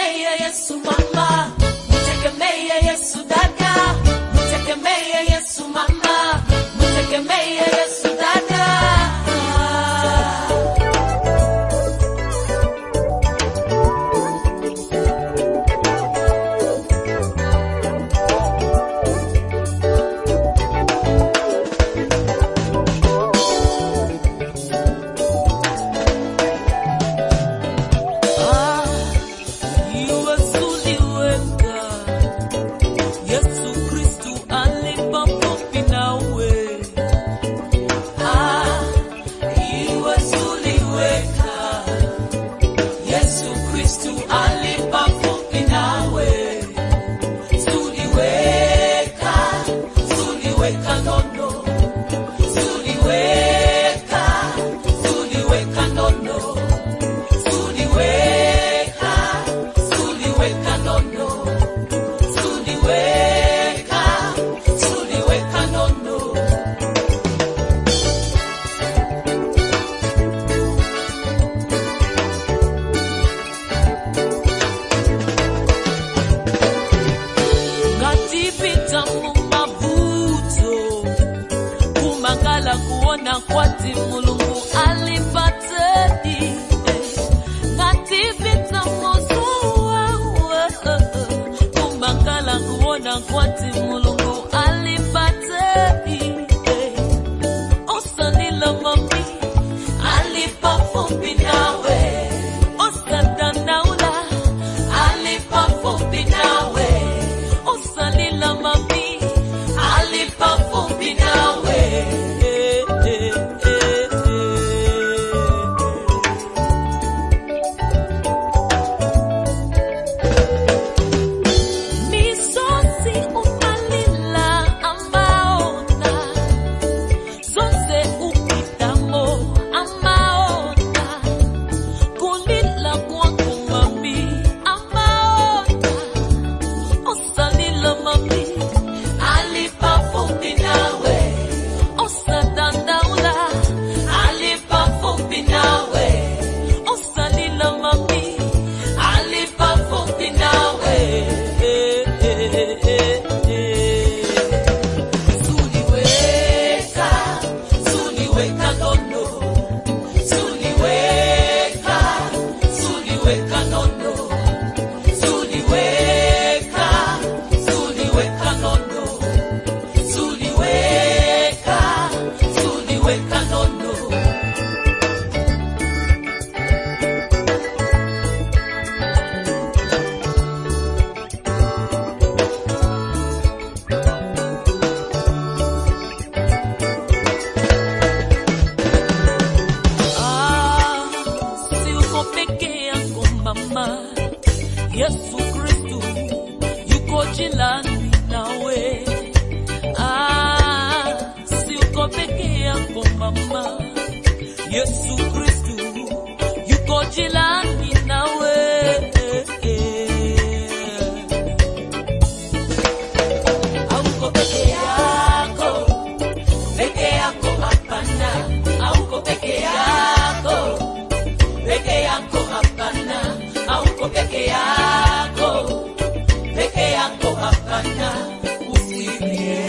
Mtegemee Yesu mama, mtegemee Yesu dada, mtegemee Yesu mama, mtegemee Yesu dada. Kuona kwati mulungu alipateni ngativita mozuwa kumbangala kuona kwati mulungu alipateni osanila mami alipafumbi nawe osadanaula alipafumbi nawe osanila mami alipafumbi nawe. Yesu Kristu yuko jilani nawe, si uko peke yako mama. Yesu Kristu yuko jilani nawe, hauko peke yako hapana, hauko peke yako hapana, hauko peke yako hapana, usilie.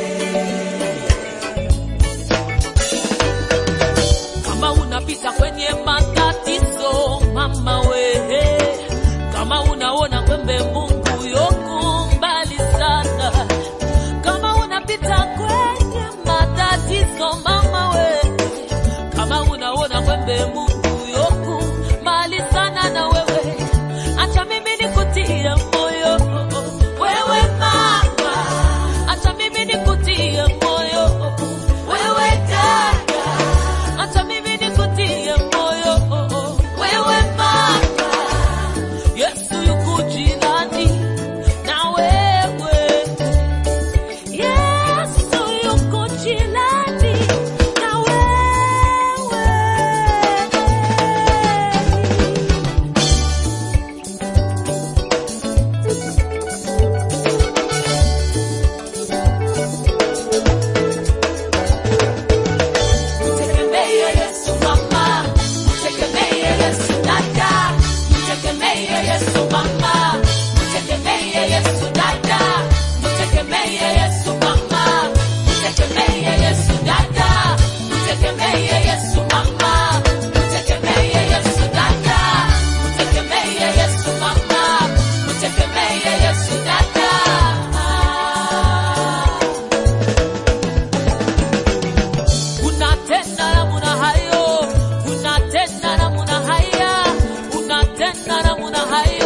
Kama unapita kwenye matatizo mama wewe, kama unaona kwembe Mungu yuko mbali sana, kama unapita kwenye matatizo mama wewe, kama unaona kwembe Mungu yuko mbali sana na wewe, acha mimi nikutie moyo wewe mama, acha mimi nikutie moyo wewe dada, acha mimi nikutie moyo wewe mama. Yesu yuko jilani na wewe, Yesu yuko jilani na wewe. Yesu mama, hayo